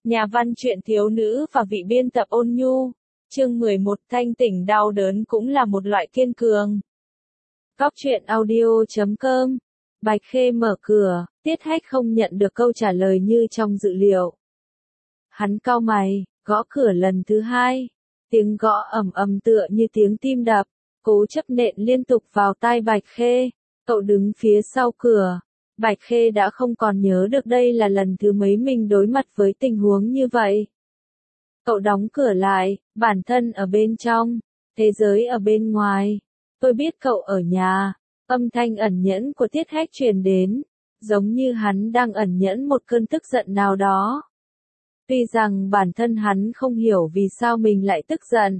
Nhà văn truyện thiếu nữ và vị biên tập ôn nhu. Chương 11 thanh tỉnh đau đớn cũng là một loại kiên cường. Góc truyện audio.com. Bạch Khê mở cửa, Tiết Hách không nhận được câu trả lời như trong dự liệu. Hắn cau mày, gõ cửa lần thứ hai. Tiếng gõ ầm ầm tựa như tiếng tim đập, cố chấp nện liên tục vào tai Bạch Khê. Cậu đứng phía sau cửa. Bạch Khê đã không còn nhớ được đây là lần thứ mấy mình đối mặt với tình huống như vậy. Cậu đóng cửa lại, bản thân ở bên trong, thế giới ở bên ngoài. Tôi biết cậu ở nhà. Âm thanh ẩn nhẫn của Tiết Hách truyền đến, giống như hắn đang ẩn nhẫn một cơn tức giận nào đó. Tuy rằng bản thân hắn không hiểu vì sao mình lại tức giận.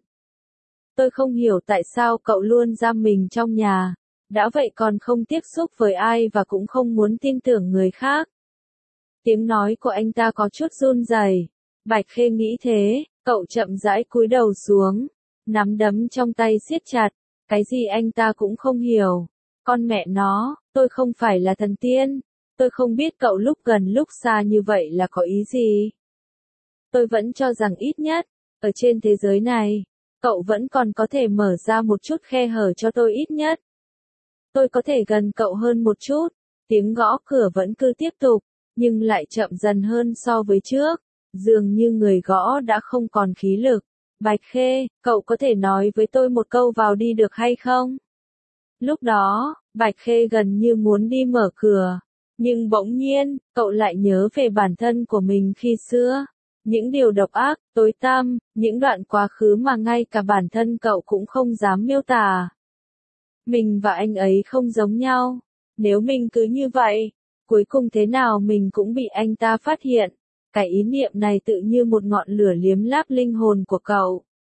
Tôi không hiểu tại sao cậu luôn giam mình trong nhà. Đã vậy còn không tiếp xúc với ai và cũng không muốn tin tưởng người khác. Tiếng nói của anh ta có chút run rẩy. Bạch Khê nghĩ thế, cậu chậm rãi cúi đầu xuống, nắm đấm trong tay siết chặt, cái gì anh ta cũng không hiểu. Con mẹ nó, tôi không phải là thần tiên, tôi không biết cậu lúc gần lúc xa như vậy là có ý gì. Tôi vẫn cho rằng ít nhất, ở trên thế giới này, cậu vẫn còn có thể mở ra một chút khe hở cho tôi ít nhất. Tôi có thể gần cậu hơn một chút. Tiếng gõ cửa vẫn cứ tiếp tục, nhưng lại chậm dần hơn so với trước. Dường như người gõ đã không còn khí lực. Bạch Khê, cậu có thể nói với tôi một câu vào đi được hay không? Lúc đó, Bạch Khê gần như muốn đi mở cửa. Nhưng bỗng nhiên, cậu lại nhớ về bản thân của mình khi xưa. Những điều độc ác, tối tăm, những đoạn quá khứ mà ngay cả bản thân cậu cũng không dám miêu tả. Mình và anh ấy không giống nhau. Nếu mình cứ như vậy, cuối cùng thế nào mình cũng bị anh ta phát hiện. Cái ý niệm này tự như một ngọn lửa liếm láp linh hồn của cậu.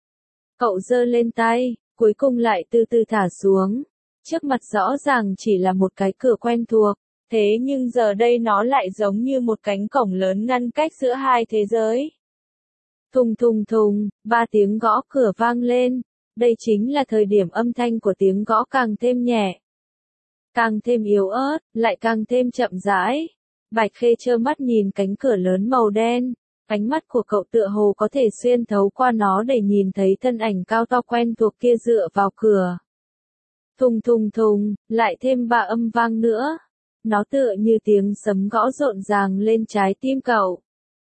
Cậu giơ lên tay, cuối cùng lại từ từ thả xuống. Trước mặt rõ ràng chỉ là một cái cửa quen thuộc. Thế nhưng giờ đây nó lại giống như một cánh cổng lớn ngăn cách giữa hai thế giới. Thùng thùng thùng, 3 tiếng gõ cửa vang lên. Đây chính là thời điểm âm thanh của tiếng gõ càng thêm nhẹ, càng thêm yếu ớt, lại càng thêm chậm rãi. Bạch Khê trơ mắt nhìn cánh cửa lớn màu đen, ánh mắt của cậu tựa hồ có thể xuyên thấu qua nó để nhìn thấy thân ảnh cao to quen thuộc kia dựa vào cửa. Thùng thùng thùng, lại thêm 3 âm vang nữa. Nó tựa như tiếng sấm gõ rộn ràng lên trái tim cậu.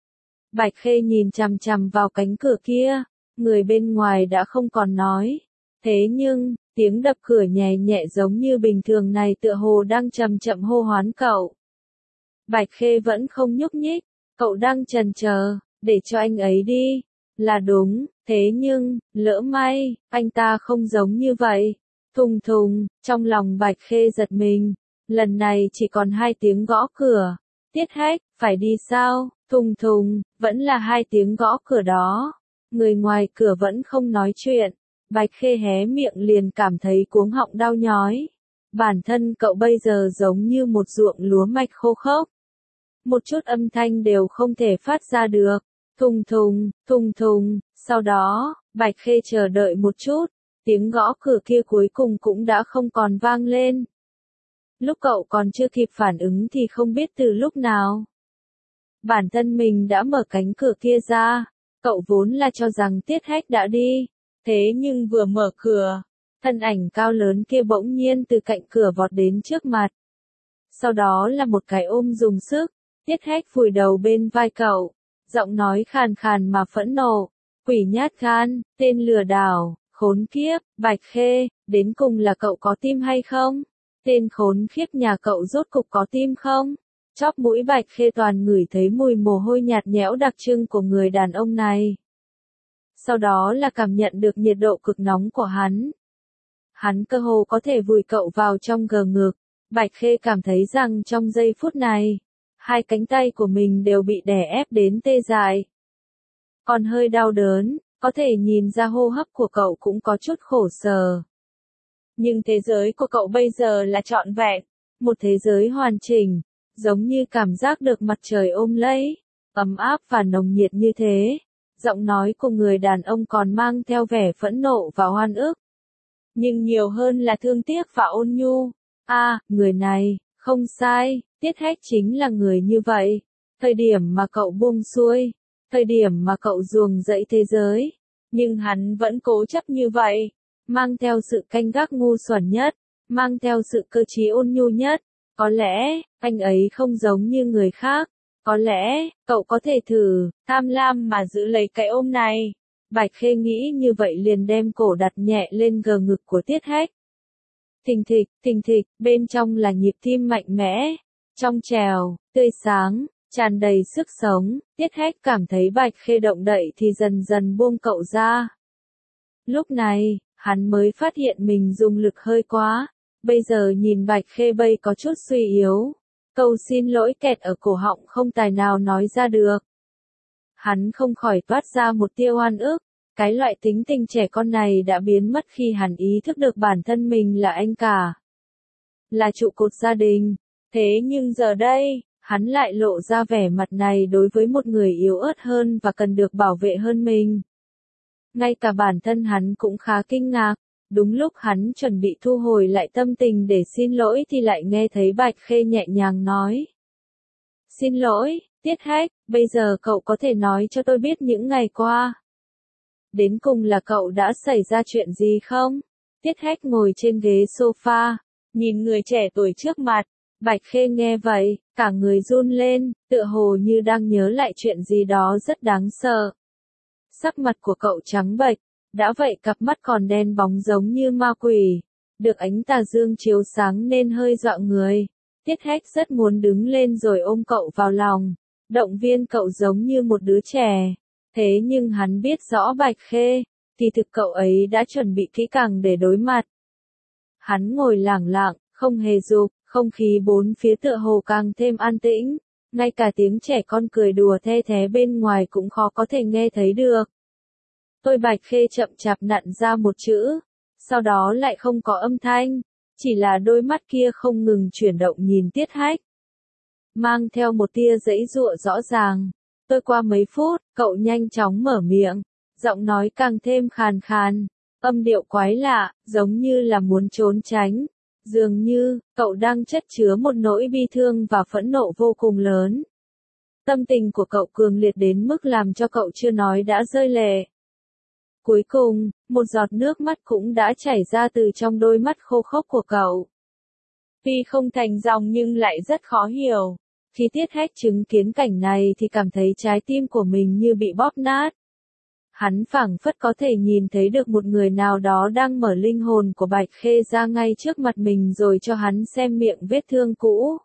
Bạch Khê nhìn chằm chằm vào cánh cửa kia. Người bên ngoài đã không còn nói. Thế nhưng, tiếng đập cửa nhẹ nhẹ giống như bình thường này tựa hồ đang chậm chậm hô hoán cậu. Bạch Khê vẫn không nhúc nhích. Cậu đang chần chờ, để cho anh ấy đi. Là đúng, thế nhưng, lỡ may, anh ta không giống như vậy. Thùng thùng, trong lòng Bạch Khê giật mình. Lần này chỉ còn 2 tiếng gõ cửa. Tiết Hách, phải đi sao? Thùng thùng, vẫn là 2 tiếng gõ cửa đó. Người ngoài cửa vẫn không nói chuyện. Bạch Khê hé miệng liền cảm thấy cuống họng đau nhói. Bản thân cậu bây giờ giống như một ruộng lúa mạch khô khốc. Một chút âm thanh đều không thể phát ra được. Thùng thùng, thùng thùng. Sau đó, Bạch Khê chờ đợi một chút. Tiếng gõ cửa kia cuối cùng cũng đã không còn vang lên. Lúc cậu còn chưa kịp phản ứng thì không biết từ lúc nào. Bản thân mình đã mở cánh cửa kia ra. Cậu vốn là cho rằng Tiết Hách đã đi. Thế nhưng vừa mở cửa, thân ảnh cao lớn kia bỗng nhiên từ cạnh cửa vọt đến trước mặt. Sau đó là một cái ôm dùng sức. Tiết Hách vùi đầu bên vai cậu. Giọng nói khàn khàn mà phẫn nộ. Quỷ nhát gan, tên lừa đảo, khốn kiếp, Bạch Khê, đến cùng là cậu có tim hay không? Tên khốn khiếp nhà cậu rốt cục có tim không? Chóp mũi Bạch Khê toàn ngửi thấy mùi mồ hôi nhạt nhẽo đặc trưng của người đàn ông này. Sau đó là cảm nhận được nhiệt độ cực nóng của hắn. Hắn cơ hồ có thể vùi cậu vào trong gờ ngực. Bạch Khê cảm thấy rằng trong giây phút này, 2 cánh tay của mình đều bị đè ép đến tê dại. Còn hơi đau đớn, có thể nhìn ra hô hấp của cậu cũng có chút khổ sở. Nhưng thế giới của cậu bây giờ là trọn vẹn, một thế giới hoàn chỉnh. Giống như cảm giác được mặt trời ôm lấy, ấm áp và nồng nhiệt như thế. Giọng nói của người đàn ông còn mang theo vẻ phẫn nộ và oan ức. Nhưng nhiều hơn là thương tiếc và ôn nhu. Người này, không sai, Tiết Hách chính là người như vậy. Thời điểm mà cậu buông xuôi, thời điểm mà cậu ruồng rẫy thế giới. Nhưng hắn vẫn cố chấp như vậy, mang theo sự canh gác ngu xuẩn nhất, mang theo sự cơ trí ôn nhu nhất. Có lẽ, anh ấy không giống như người khác. Có lẽ, cậu có thể thử, tham lam mà giữ lấy cái ôm này. Bạch Khê nghĩ như vậy liền đem cổ đặt nhẹ lên gờ ngực của Tiết Hách. Thình thịch, bên trong là nhịp tim mạnh mẽ, trong trèo, tươi sáng, tràn đầy sức sống. Tiết Hách cảm thấy Bạch Khê động đậy thì dần dần buông cậu ra. Lúc này, hắn mới phát hiện mình dùng lực hơi quá. Bây giờ nhìn Bạch Khê bây có chút suy yếu. Câu xin lỗi kẹt ở cổ họng không tài nào nói ra được. Hắn không khỏi toát ra một tia oan ức. Cái loại tính tình trẻ con này đã biến mất khi hắn ý thức được bản thân mình là anh cả. Là trụ cột gia đình. Thế nhưng giờ đây, hắn lại lộ ra vẻ mặt này đối với một người yếu ớt hơn và cần được bảo vệ hơn mình. Ngay cả bản thân hắn cũng khá kinh ngạc. Đúng lúc hắn chuẩn bị thu hồi lại tâm tình để xin lỗi thì lại nghe thấy Bạch Khê nhẹ nhàng nói. Xin lỗi, Tiết Hách, bây giờ cậu có thể nói cho tôi biết những ngày qua. Đến cùng là cậu đã xảy ra chuyện gì không? Tiết Hách ngồi trên ghế sofa, nhìn người trẻ tuổi trước mặt. Bạch Khê nghe vậy, cả người run lên, tựa hồ như đang nhớ lại chuyện gì đó rất đáng sợ. Sắc mặt của cậu trắng bệch, đã vậy cặp mắt còn đen bóng giống như ma quỷ, được ánh tà dương chiếu sáng nên hơi dọa người. Tiết Hách rất muốn đứng lên rồi ôm cậu vào lòng, động viên cậu giống như một đứa trẻ. Thế nhưng hắn biết rõ Bạch Khê, thì thực cậu ấy đã chuẩn bị kỹ càng để đối mặt. Hắn ngồi lẳng lặng, không hề dục, không khí bốn phía tựa hồ càng thêm an tĩnh, ngay cả tiếng trẻ con cười đùa the thé bên ngoài cũng khó có thể nghe thấy được. Tôi Bạch Khê chậm chạp nặn ra một chữ, sau đó lại không có âm thanh, chỉ là đôi mắt kia không ngừng chuyển động nhìn Tiết Hách. Mang theo một tia giãy giụa rõ ràng. Tôi qua mấy phút, cậu nhanh chóng mở miệng, giọng nói càng thêm khàn khàn, âm điệu quái lạ, giống như là muốn trốn tránh. Dường như, cậu đang chất chứa một nỗi bi thương và phẫn nộ vô cùng lớn. Tâm tình của cậu cường liệt đến mức làm cho cậu chưa nói đã rơi lệ. Cuối cùng, một giọt nước mắt cũng đã chảy ra từ trong đôi mắt khô khốc của cậu. Tuy không thành dòng nhưng lại rất khó hiểu. Khi Tiết Hách chứng kiến cảnh này thì cảm thấy trái tim của mình như bị bóp nát. Hắn phảng phất có thể nhìn thấy được một người nào đó đang mở linh hồn của Bạch Khê ra ngay trước mặt mình rồi cho hắn xem miệng vết thương cũ.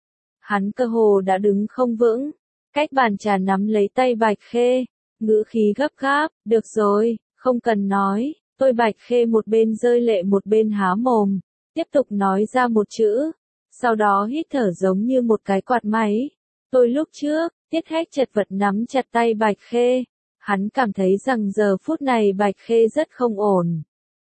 Hắn cơ hồ đã đứng không vững, cách bàn trà nắm lấy tay Bạch Khê, ngữ khí gấp gáp, được rồi, không cần nói. Tôi Bạch Khê một bên rơi lệ một bên há mồm, tiếp tục nói ra một chữ, sau đó hít thở giống như một cái quạt máy. Tôi lúc trước, Tiết Hách chật vật nắm chặt tay Bạch Khê. Hắn cảm thấy rằng giờ phút này Bạch Khê rất không ổn.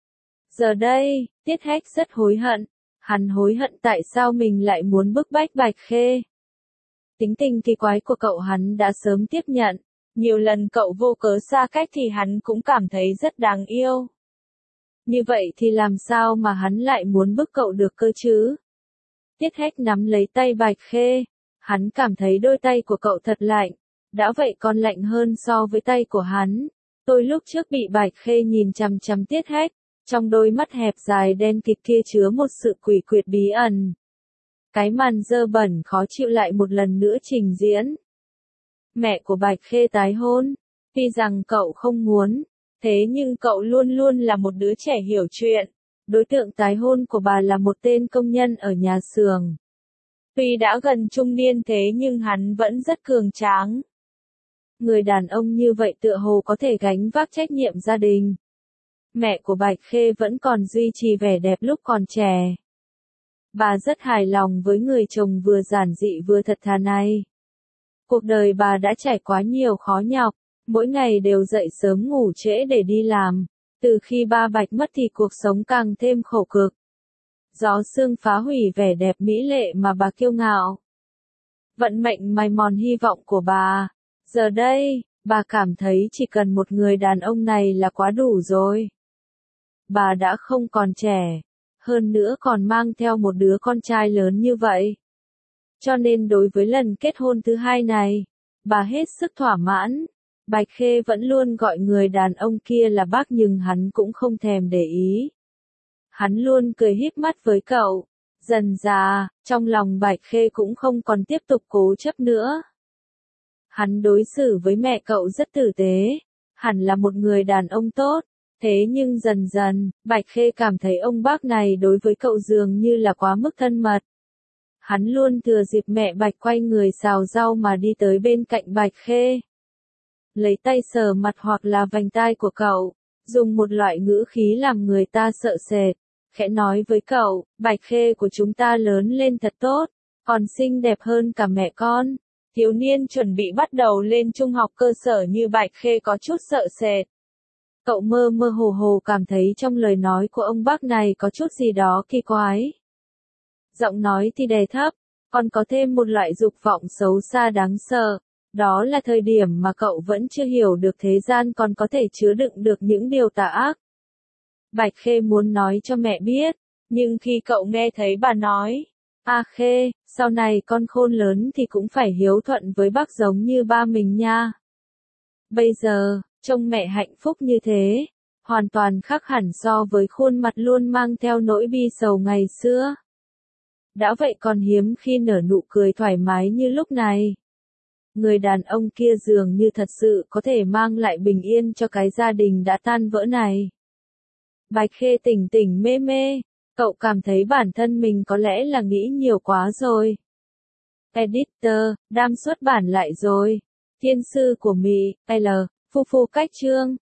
Giờ đây, Tiết Hách rất hối hận. Hắn hối hận tại sao mình lại muốn bức bách Bạch Khê. Tính tình kỳ quái của cậu hắn đã sớm tiếp nhận. Nhiều lần cậu vô cớ xa cách thì hắn cũng cảm thấy rất đáng yêu. Như vậy thì làm sao mà hắn lại muốn bức cậu được cơ chứ? Tiết Hách nắm lấy tay Bạch Khê. Hắn cảm thấy đôi tay của cậu thật lạnh. Đã vậy còn lạnh hơn so với tay của hắn. Tôi lúc trước bị Bạch Khê nhìn chằm chằm Tiết Hách, trong đôi mắt hẹp dài đen kịt kia chứa một sự quỷ quyệt bí ẩn. Cái màn dơ bẩn khó chịu lại một lần nữa trình diễn. Mẹ của Bạch Khê tái hôn. Tuy rằng cậu không muốn, thế nhưng cậu luôn luôn là một đứa trẻ hiểu chuyện. Đối tượng tái hôn của bà là một tên công nhân ở nhà xưởng. Tuy đã gần trung niên thế nhưng hắn vẫn rất cường tráng. Người đàn ông như vậy tựa hồ có thể gánh vác trách nhiệm gia đình. Mẹ của Bạch Khê vẫn còn duy trì vẻ đẹp lúc còn trẻ. Bà rất hài lòng với người chồng vừa giản dị vừa thật thà này. Cuộc đời bà đã trải quá nhiều khó nhọc, mỗi ngày đều dậy sớm ngủ trễ để đi làm. Từ khi ba Bạch mất thì cuộc sống càng thêm khổ cực. Gió sương phá hủy vẻ đẹp mỹ lệ mà bà kiêu ngạo. Vận mệnh mài mòn hy vọng của bà. Giờ đây, bà cảm thấy chỉ cần một người đàn ông này là quá đủ rồi. Bà đã không còn trẻ, hơn nữa còn mang theo một đứa con trai lớn như vậy. Cho nên đối với lần kết hôn thứ hai này, bà hết sức thỏa mãn. Bạch Khê vẫn luôn gọi người đàn ông kia là bác nhưng hắn cũng không thèm để ý. Hắn luôn cười híp mắt với cậu. Dần dà, trong lòng Bạch Khê cũng không còn tiếp tục cố chấp nữa. Hắn đối xử với mẹ cậu rất tử tế, hẳn là một người đàn ông tốt. Thế nhưng dần dần, Bạch Khê cảm thấy ông bác này đối với cậu dường như là quá mức thân mật. Hắn luôn thừa dịp mẹ Bạch quay người xào rau mà đi tới bên cạnh Bạch Khê. Lấy tay sờ mặt hoặc là vành tai của cậu, dùng một loại ngữ khí làm người ta sợ sệt. Khẽ nói với cậu, Bạch Khê của chúng ta lớn lên thật tốt, còn xinh đẹp hơn cả mẹ con. Thiếu niên chuẩn bị bắt đầu lên trung học cơ sở như Bạch Khê có chút sợ sệt. Cậu mơ mơ hồ hồ cảm thấy trong lời nói của ông bác này có chút gì đó kỳ quái. Giọng nói thì đè thấp, còn có thêm một loại dục vọng xấu xa đáng sợ. Đó là thời điểm mà cậu vẫn chưa hiểu được thế gian còn có thể chứa đựng được những điều tà ác. Bạch Khê muốn nói cho mẹ biết, nhưng khi cậu nghe thấy bà nói, "A Khê, sau này con khôn lớn thì cũng phải hiếu thuận với bác giống như ba mình nha." Bây giờ, trông mẹ hạnh phúc như thế, hoàn toàn khác hẳn so với khuôn mặt luôn mang theo nỗi bi sầu ngày xưa. Đã vậy còn hiếm khi nở nụ cười thoải mái như lúc này. Người đàn ông kia dường như thật sự có thể mang lại bình yên cho cái gia đình đã tan vỡ này. Bạch Khê tỉnh tỉnh mê mê, cậu cảm thấy bản thân mình có lẽ là nghĩ nhiều quá rồi. Editor, đang xuất bản lại rồi. Thiên sư của Mỹ, L, Phu Phu cách chương.